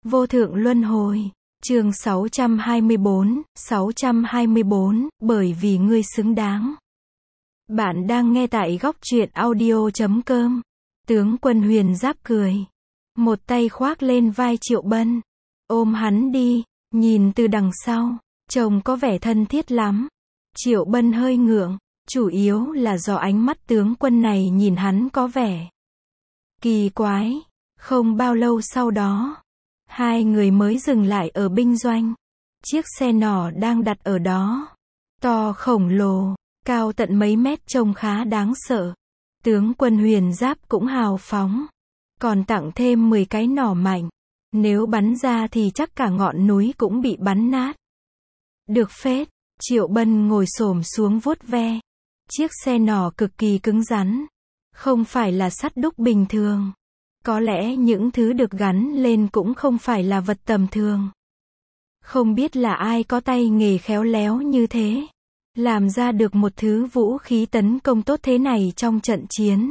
Vô thượng luân hồi. Chương 624, bởi vì ngươi xứng đáng. Bạn đang nghe tại góc truyện audio.com. Tướng quân Huyền Giáp cười. Một tay khoác lên vai Triệu Bân. Ôm hắn đi, nhìn từ đằng sau, trông có vẻ thân thiết lắm. Triệu Bân hơi ngượng, chủ yếu là do ánh mắt tướng quân này nhìn hắn có vẻ kỳ quái. Không bao lâu sau đó, hai người mới dừng lại ở binh doanh. Chiếc xe nỏ đang đặt ở đó, to khổng lồ, cao tận mấy mét, trông khá đáng sợ. Tướng quân Huyền Giáp cũng hào phóng, còn tặng thêm 10 cái nỏ mạnh. Nếu bắn ra thì chắc cả ngọn núi cũng bị bắn nát. Được phết. Triệu Bân ngồi xổm xuống vuốt ve. Chiếc xe nỏ cực kỳ cứng rắn, không phải là sắt đúc bình thường. Có lẽ những thứ được gắn lên cũng không phải là vật tầm thường. Không biết là ai có tay nghề khéo léo như thế, làm ra được một thứ vũ khí tấn công tốt thế này trong trận chiến.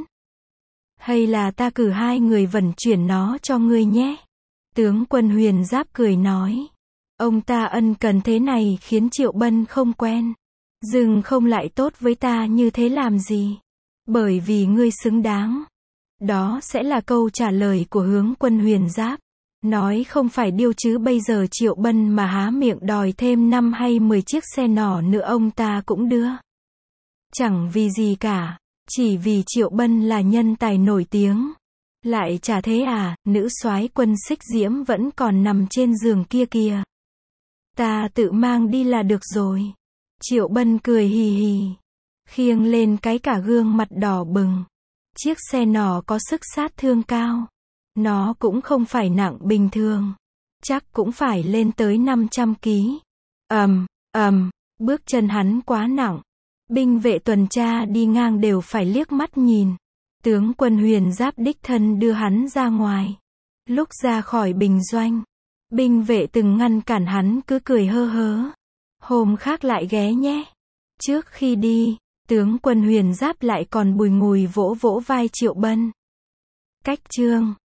Hay là ta cử 2 người vận chuyển nó cho ngươi nhé. Tướng quân Huyền Giáp cười nói. Ông ta ân cần thế này khiến Triệu Bân không quen. Dừng không lại tốt với ta như thế làm gì? Bởi vì ngươi xứng đáng. Đó sẽ là câu trả lời của hướng quân Huyền Giáp. Nói không phải điêu chứ bây giờ Triệu Bân mà há miệng đòi thêm 5 hay 10 chiếc xe nỏ nữa ông ta cũng đưa. Chẳng vì gì cả, chỉ vì Triệu Bân là nhân tài nổi tiếng. Lại chả thế à, nữ soái quân Xích Diễm vẫn còn nằm trên giường kia kìa. Ta tự mang đi là được rồi. Triệu Bân cười hì hì, khiêng lên cái cả gương mặt đỏ bừng. Chiếc xe nỏ có sức sát thương cao. Nó cũng không phải nặng bình thường. Chắc cũng phải lên tới 500 kg. Bước chân hắn quá nặng. Binh vệ tuần tra đi ngang đều phải liếc mắt nhìn. Tướng quân Huyền Giáp đích thân đưa hắn ra ngoài. Lúc ra khỏi binh doanh, binh vệ từng ngăn cản hắn cứ cười hơ hớ. Hôm khác lại ghé nhé. Trước khi đi, tướng quân Huyền Giáp lại còn bùi ngùi vỗ vỗ vai Triệu Bân. Cách chương